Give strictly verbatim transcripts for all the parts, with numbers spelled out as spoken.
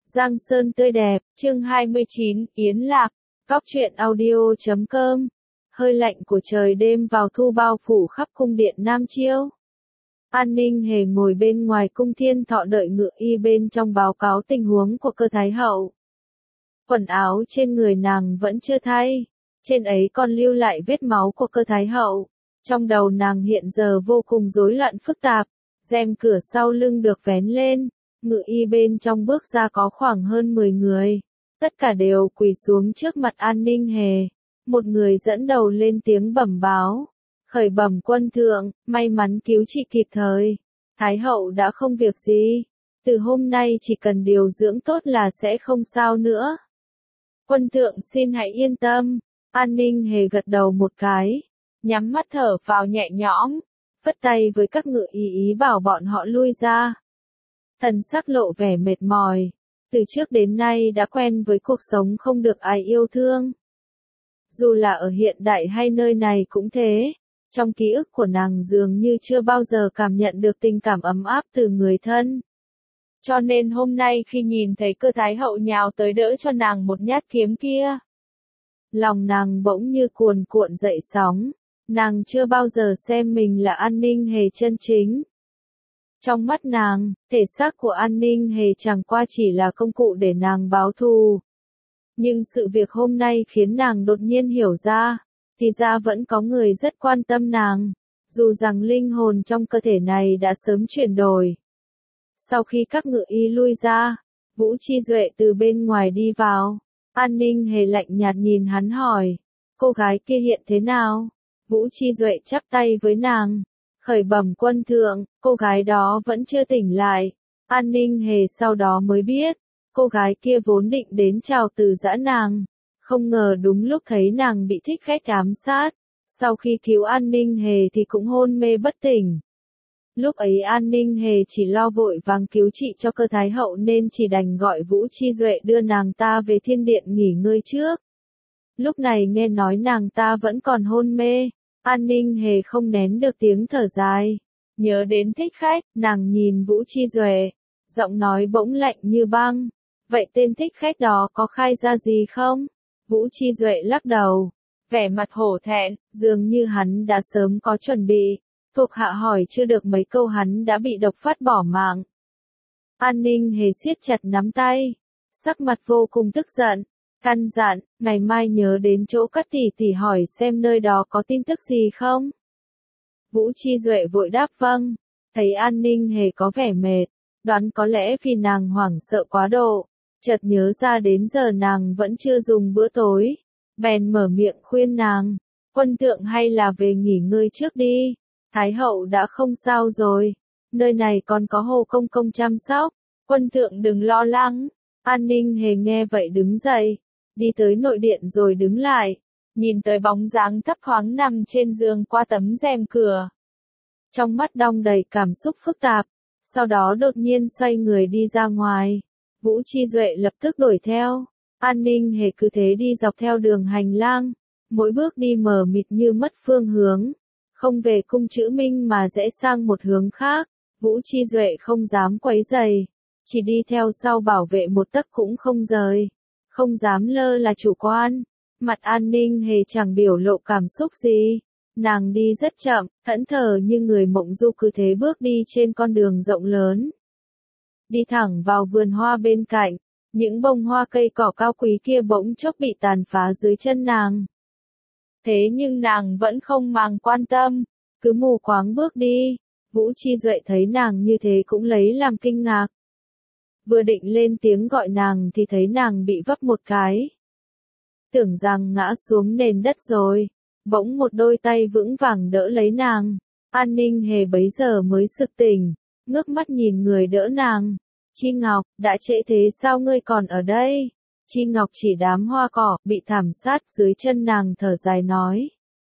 Giang Sơn tươi đẹp, chương hai mươi chín, Yến Lạc, Góc truyện audio chấm com. Hơi lạnh của trời đêm vào thu bao phủ khắp cung điện Nam Chiêu. An Ninh Hề ngồi bên ngoài cung Thiên Thọ đợi Ngự Y bên trong báo cáo tình huống của cơ thái hậu. Quần áo trên người nàng vẫn chưa thay, trên ấy còn lưu lại vết máu của cơ thái hậu. Trong đầu nàng hiện giờ vô cùng rối loạn phức tạp, rèm cửa sau lưng được vén lên. Ngự y bên trong bước ra có khoảng hơn mười người, tất cả đều quỳ xuống trước mặt An Ninh Hề. Một người dẫn đầu lên tiếng bẩm báo, khởi bẩm quân thượng, may mắn cứu trị kịp thời, Thái hậu đã không việc gì, từ hôm nay chỉ cần điều dưỡng tốt là sẽ không sao nữa. Quân thượng xin hãy yên tâm. An Ninh Hề gật đầu một cái, nhắm mắt thở phào nhẹ nhõm, phất tay với các ngự y ý bảo bọn họ lui ra. Thần sắc lộ vẻ mệt mỏi, từ trước đến nay đã quen với cuộc sống không được ai yêu thương. Dù là ở hiện đại hay nơi này cũng thế, trong ký ức của nàng dường như chưa bao giờ cảm nhận được tình cảm ấm áp từ người thân. Cho nên hôm nay khi nhìn thấy cơ thái hậu nhào tới đỡ cho nàng một nhát kiếm kia, lòng nàng bỗng như cuồn cuộn dậy sóng, nàng chưa bao giờ xem mình là An Ninh Hề chân chính. Trong mắt nàng, thể xác của An Ninh Hề chẳng qua chỉ là công cụ để nàng báo thù. Nhưng sự việc hôm nay khiến nàng đột nhiên hiểu ra, thì ra vẫn có người rất quan tâm nàng, dù rằng linh hồn trong cơ thể này đã sớm chuyển đổi. Sau khi các ngự y lui ra, Vũ Chi Duệ từ bên ngoài đi vào, An Ninh Hề lạnh nhạt nhìn hắn hỏi, cô gái kia hiện thế nào? Vũ Chi Duệ chắp tay với nàng. Khởi bẩm quân thượng, cô gái đó vẫn chưa tỉnh lại. An Ninh Hề sau đó mới biết, cô gái kia vốn định đến chào từ giã nàng, không ngờ đúng lúc thấy nàng bị thích khách ám sát, sau khi cứu An Ninh Hề thì cũng hôn mê bất tỉnh. Lúc ấy An Ninh Hề chỉ lo vội vàng cứu trị cho cơ thái hậu nên chỉ đành gọi Vũ Chi Duệ đưa nàng ta về thiên điện nghỉ ngơi trước. Lúc này nghe nói nàng ta vẫn còn hôn mê, An Ninh Hề không nén được tiếng thở dài, nhớ đến thích khách, nàng nhìn Vũ Chi Duệ, giọng nói bỗng lạnh như băng, vậy tên thích khách đó có khai ra gì không? Vũ Chi Duệ lắc đầu, vẻ mặt hổ thẹn, dường như hắn đã sớm có chuẩn bị, thuộc hạ hỏi chưa được mấy câu hắn đã bị độc phát bỏ mạng. An Ninh Hề siết chặt nắm tay, sắc mặt vô cùng tức giận. Căn dặn, ngày mai nhớ đến chỗ Cát tỷ tỷ hỏi xem nơi đó có tin tức gì không? Vũ Chi Duệ vội đáp vâng, thấy An Ninh Hề có vẻ mệt, đoán có lẽ vì nàng hoảng sợ quá độ, chợt nhớ ra đến giờ nàng vẫn chưa dùng bữa tối, bèn mở miệng khuyên nàng, quân thượng hay là về nghỉ ngơi trước đi, Thái hậu đã không sao rồi, nơi này còn có Hồ Công Công chăm sóc, quân thượng đừng lo lắng. An Ninh Hề nghe vậy đứng dậy, đi tới nội điện rồi đứng lại, nhìn tới bóng dáng thấp thoáng nằm trên giường qua tấm rèm cửa. Trong mắt đong đầy cảm xúc phức tạp, sau đó đột nhiên xoay người đi ra ngoài. Vũ Chi Duệ lập tức đuổi theo, An Ninh Hề cứ thế đi dọc theo đường hành lang, mỗi bước đi mờ mịt như mất phương hướng, không về cung Chữ Minh mà rẽ sang một hướng khác. Vũ Chi Duệ không dám quấy rầy, chỉ đi theo sau bảo vệ một tấc cũng không rời, không dám lơ là chủ quan. Mặt An Ninh Hề chẳng biểu lộ cảm xúc gì, nàng đi rất chậm, thẫn thờ như người mộng du, cứ thế bước đi trên con đường rộng lớn. Đi thẳng vào vườn hoa bên cạnh, những bông hoa cây cỏ cao quý kia bỗng chốc bị tàn phá dưới chân nàng. Thế nhưng nàng vẫn không màng quan tâm, cứ mù quáng bước đi. Vũ Chi Duệ thấy nàng như thế cũng lấy làm kinh ngạc. Vừa định lên tiếng gọi nàng thì thấy nàng bị vấp một cái. Tưởng rằng ngã xuống nền đất rồi, bỗng một đôi tay vững vàng đỡ lấy nàng. An Ninh Hề bấy giờ mới sực tỉnh, ngước mắt nhìn người đỡ nàng. Chi Ngọc, đã trễ thế sao ngươi còn ở đây? Chi Ngọc chỉ đám hoa cỏ, bị thảm sát dưới chân nàng thở dài nói.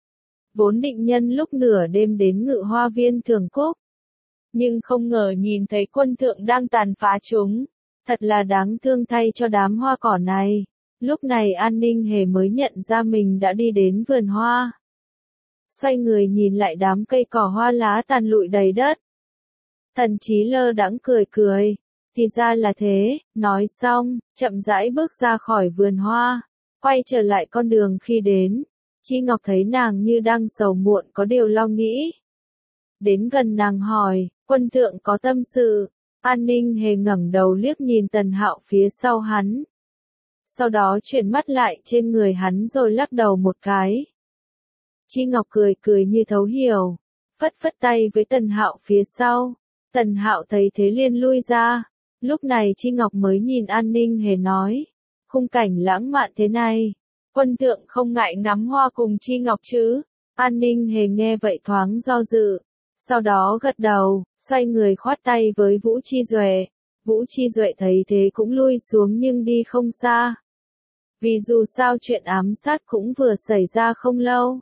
Vốn định nhân lúc nửa đêm đến Ngự Hoa Viên thưởng cúc, nhưng không ngờ nhìn thấy quân thượng đang tàn phá chúng, thật là đáng thương thay cho đám hoa cỏ này. Lúc này An Ninh Hề mới nhận ra mình đã đi đến vườn hoa. Xoay người nhìn lại đám cây cỏ hoa lá tàn lụi đầy đất. Thần Chí lơ đãng cười cười, thì ra là thế, nói xong, chậm rãi bước ra khỏi vườn hoa, quay trở lại con đường khi đến. Chi Ngọc thấy nàng như đang sầu muộn có điều lo nghĩ. Đến gần nàng hỏi, quân thượng có tâm sự. An Ninh Hề ngẩng đầu liếc nhìn Tần Hạo phía sau hắn. Sau đó chuyển mắt lại trên người hắn rồi lắc đầu một cái. Chi Ngọc cười cười như thấu hiểu, phất phất tay với Tần Hạo phía sau. Tần Hạo thấy thế liền lui ra. Lúc này Chi Ngọc mới nhìn An Ninh Hề nói, khung cảnh lãng mạn thế này, quân thượng không ngại ngắm hoa cùng Chi Ngọc chứ? An Ninh Hề nghe vậy thoáng do dự, sau đó gật đầu, xoay người khoát tay với Vũ Chi Duệ. Vũ Chi Duệ thấy thế cũng lui xuống nhưng đi không xa. Vì dù sao chuyện ám sát cũng vừa xảy ra không lâu.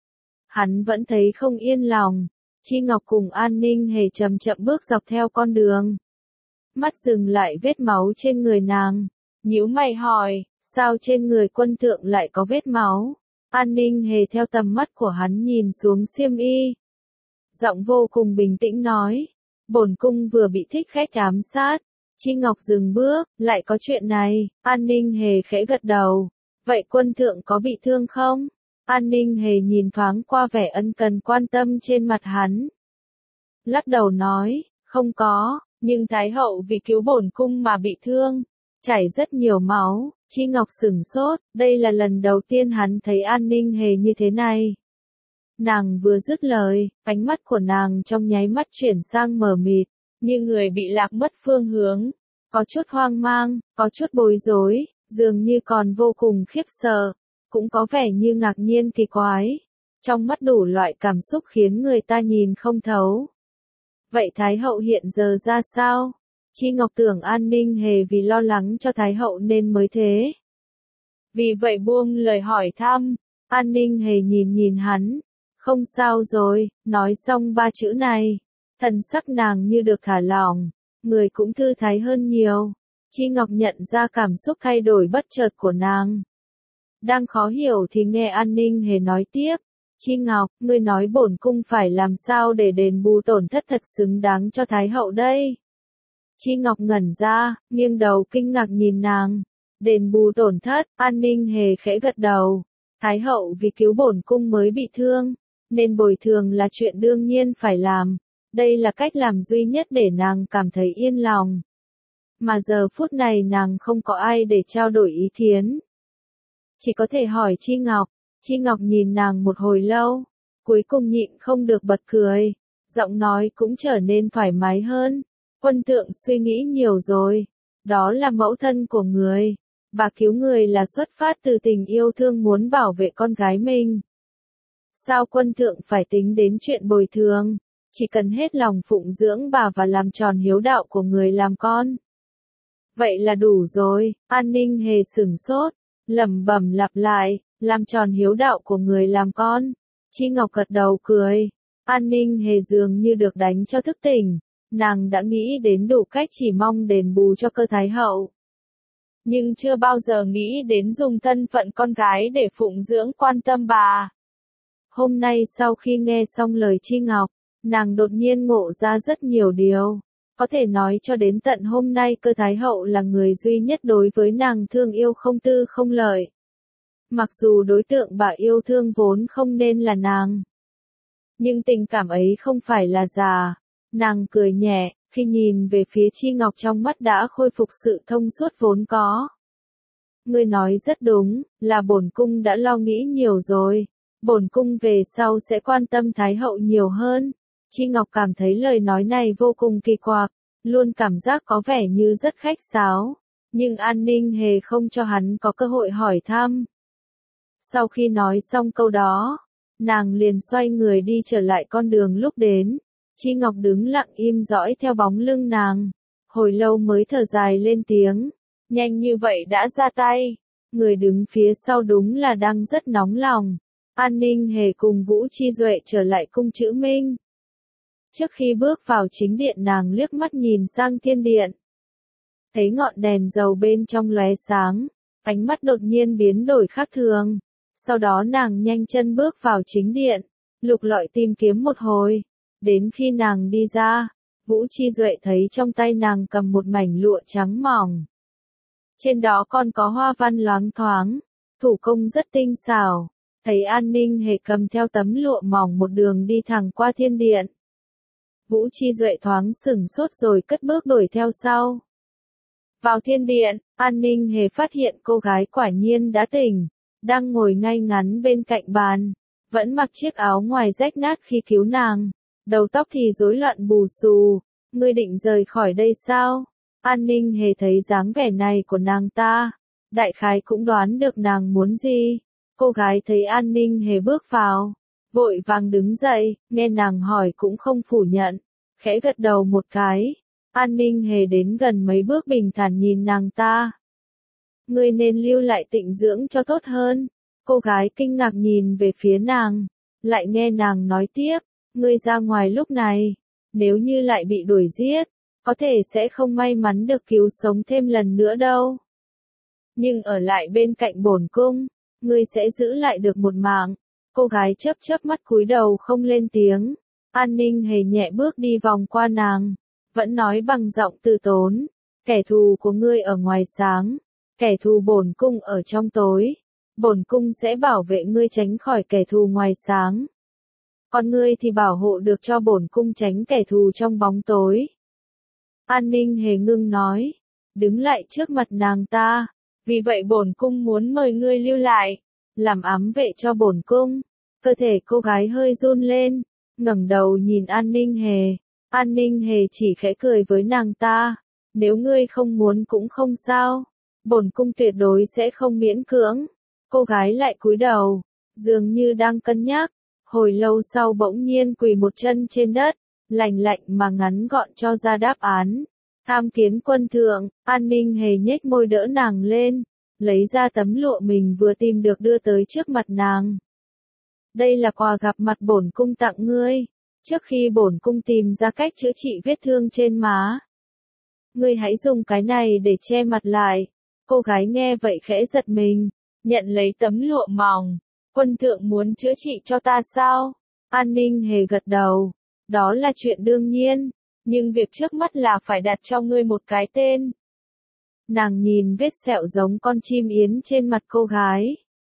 Hắn vẫn thấy không yên lòng. Chi Ngọc cùng An Ninh Hề chậm chậm bước dọc theo con đường. Mắt dừng lại vết máu trên người nàng. Nhíu mày hỏi, sao trên người quân thượng lại có vết máu? An Ninh Hề theo tầm mắt của hắn nhìn xuống xiêm y. Giọng vô cùng bình tĩnh nói, bổn cung vừa bị thích khách ám sát. Chi Ngọc dừng bước, lại có chuyện này. An Ninh Hề khẽ gật đầu. Vậy quân thượng có bị thương không? An Ninh Hề nhìn thoáng qua vẻ ân cần quan tâm trên mặt hắn. Lắc đầu nói, không có, nhưng Thái hậu vì cứu bổn cung mà bị thương, chảy rất nhiều máu. Chi Ngọc sửng sốt, đây là lần đầu tiên hắn thấy An Ninh Hề như thế này. Nàng vừa dứt lời, ánh mắt của nàng trong nháy mắt chuyển sang mờ mịt, như người bị lạc mất phương hướng, có chút hoang mang, có chút bối rối, dường như còn vô cùng khiếp sợ, cũng có vẻ như ngạc nhiên kỳ quái, trong mắt đủ loại cảm xúc khiến người ta nhìn không thấu. Vậy Thái hậu hiện giờ ra sao? Chi Ngọc tưởng An Ninh Hề vì lo lắng cho Thái hậu nên mới thế. Vì vậy buông lời hỏi thăm, An Ninh Hề nhìn nhìn hắn, không sao rồi, nói xong ba chữ này, thần sắc nàng như được thả lỏng, người cũng thư thái hơn nhiều. Chi Ngọc nhận ra cảm xúc thay đổi bất chợt của nàng. Đang khó hiểu thì nghe An Ninh Hề nói tiếp, Chi Ngọc, ngươi nói bổn cung phải làm sao để đền bù tổn thất thật xứng đáng cho Thái hậu đây? Chi Ngọc ngẩn ra, nghiêng đầu kinh ngạc nhìn nàng. Đền bù tổn thất, An Ninh Hề khẽ gật đầu. Thái hậu vì cứu bổn cung mới bị thương, nên bồi thường là chuyện đương nhiên phải làm. Đây là cách làm duy nhất để nàng cảm thấy yên lòng. Mà giờ phút này nàng không có ai để trao đổi ý kiến. Chỉ có thể hỏi Chi Ngọc. Chi Ngọc nhìn nàng một hồi lâu, cuối cùng nhịn không được bật cười. Giọng nói cũng trở nên thoải mái hơn. Quân thượng suy nghĩ nhiều rồi. Đó là mẫu thân của người. Bà cứu người là xuất phát từ tình yêu thương muốn bảo vệ con gái mình. Sao quân thượng phải tính đến chuyện bồi thường? Chỉ cần hết lòng phụng dưỡng bà và làm tròn hiếu đạo của người làm con. Vậy là đủ rồi. An Ninh Hề sửng sốt, lẩm bẩm lặp lại, làm tròn hiếu đạo của người làm con. Chi Ngọc gật đầu cười. An Ninh Hề dường như được đánh cho thức tỉnh. Nàng đã nghĩ đến đủ cách chỉ mong đền bù cho cơ Thái hậu. Nhưng chưa bao giờ nghĩ đến dùng thân phận con gái để phụng dưỡng quan tâm bà. Hôm nay sau khi nghe xong lời Chi Ngọc, nàng đột nhiên ngộ ra rất nhiều điều. Có thể nói cho đến tận hôm nay cơ Thái hậu là người duy nhất đối với nàng thương yêu không tư không lợi. Mặc dù đối tượng bà yêu thương vốn không nên là nàng. Nhưng tình cảm ấy không phải là giả. Nàng cười nhẹ, khi nhìn về phía Chi Ngọc trong mắt đã khôi phục sự thông suốt vốn có. Ngươi nói rất đúng, là bổn cung đã lo nghĩ nhiều rồi. Bổn cung về sau sẽ quan tâm Thái hậu nhiều hơn. Chi Ngọc cảm thấy lời nói này vô cùng kỳ quặc, luôn cảm giác có vẻ như rất khách sáo. Nhưng An Ninh Hề không cho hắn có cơ hội hỏi thăm. Sau khi nói xong câu đó, nàng liền xoay người đi trở lại con đường lúc đến. Chi Ngọc đứng lặng im dõi theo bóng lưng nàng. Hồi lâu mới thở dài lên tiếng. Nhanh như vậy đã ra tay. Người đứng phía sau đúng là đang rất nóng lòng. An Ninh Hề cùng Vũ Chi Duệ trở lại cung Chữ Minh. Trước khi bước vào chính điện nàng liếc mắt nhìn sang thiên điện. Thấy ngọn đèn dầu bên trong lóe sáng. Ánh mắt đột nhiên biến đổi khác thường. Sau đó nàng nhanh chân bước vào chính điện. Lục lọi tìm kiếm một hồi. Đến khi nàng đi ra, Vũ Chi Duệ thấy trong tay nàng cầm một mảnh lụa trắng mỏng. Trên đó còn có hoa văn loáng thoáng, thủ công rất tinh xảo. Thấy An Ninh Hề cầm theo tấm lụa mỏng một đường đi thẳng qua thiên điện. Vũ Chi Duệ thoáng sửng sốt rồi cất bước đuổi theo sau. Vào thiên điện, An Ninh Hề phát hiện cô gái quả nhiên đã tỉnh, đang ngồi ngay ngắn bên cạnh bàn, vẫn mặc chiếc áo ngoài rách nát khi cứu nàng, đầu tóc thì rối loạn bù xù. Ngươi định rời khỏi đây sao? An Ninh Hề thấy dáng vẻ này của nàng ta, đại khái cũng đoán được nàng muốn gì. Cô gái thấy An Ninh Hề bước vào, vội vàng đứng dậy, nghe nàng hỏi cũng không phủ nhận, khẽ gật đầu một cái. An Ninh Hề đến gần mấy bước bình thản nhìn nàng ta. Ngươi nên lưu lại tịnh dưỡng cho tốt hơn. Cô gái kinh ngạc nhìn về phía nàng, lại nghe nàng nói tiếp, ngươi ra ngoài lúc này, nếu như lại bị đuổi giết, có thể sẽ không may mắn được cứu sống thêm lần nữa đâu. Nhưng ở lại bên cạnh bổn cung, ngươi sẽ giữ lại được một mạng. Cô gái chớp chớp mắt cúi đầu không lên tiếng. An Ninh Hề nhẹ bước đi vòng qua nàng, vẫn nói bằng giọng từ tốn, kẻ thù của ngươi ở ngoài sáng, kẻ thù bổn cung ở trong tối. Bổn cung sẽ bảo vệ ngươi tránh khỏi kẻ thù ngoài sáng. Còn ngươi thì bảo hộ được cho bổn cung tránh kẻ thù trong bóng tối. An Ninh Hề ngưng nói, đứng lại trước mặt nàng ta, vì vậy bổn cung muốn mời ngươi lưu lại, làm ám vệ cho bổn cung. Cơ thể cô gái hơi run lên, ngẩng đầu nhìn An Ninh Hề. An Ninh Hề chỉ khẽ cười với nàng ta, nếu ngươi không muốn cũng không sao, bổn cung tuyệt đối sẽ không miễn cưỡng. Cô gái lại cúi đầu, dường như đang cân nhắc, hồi lâu sau bỗng nhiên quỳ một chân trên đất, lành lạnh mà ngắn gọn cho ra đáp án. Tham kiến quân thượng. An Ninh Hề nhếch môi đỡ nàng lên, lấy ra tấm lụa mình vừa tìm được đưa tới trước mặt nàng. Đây là quà gặp mặt bổn cung tặng ngươi, trước khi bổn cung tìm ra cách chữa trị vết thương trên má. Ngươi hãy dùng cái này để che mặt lại. Cô gái nghe vậy khẽ giật mình, nhận lấy tấm lụa mỏng. Quân thượng muốn chữa trị cho ta sao? An Ninh Hề gật đầu, đó là chuyện đương nhiên, nhưng việc trước mắt là phải đặt cho ngươi một cái tên. Nàng nhìn vết sẹo giống con chim yến trên mặt cô gái,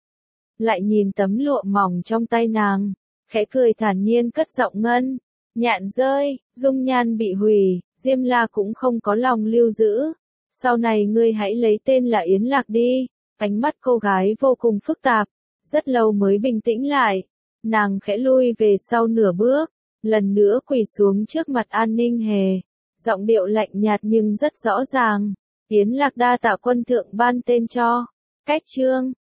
lại nhìn tấm lụa mỏng trong tay nàng, khẽ cười thản nhiên cất giọng ngân. Nhạn rơi, dung nhan bị hủy, Diêm La cũng không có lòng lưu giữ. Sau này ngươi hãy lấy tên là Yến Lạc đi. Ánh mắt cô gái vô cùng phức tạp, rất lâu mới bình tĩnh lại. Nàng khẽ lui về sau nửa bước, lần nữa quỳ xuống trước mặt An Ninh Hề. Giọng điệu lạnh nhạt nhưng rất rõ ràng. Yến Lạc đa tạ quân thượng ban tên cho. Cách chương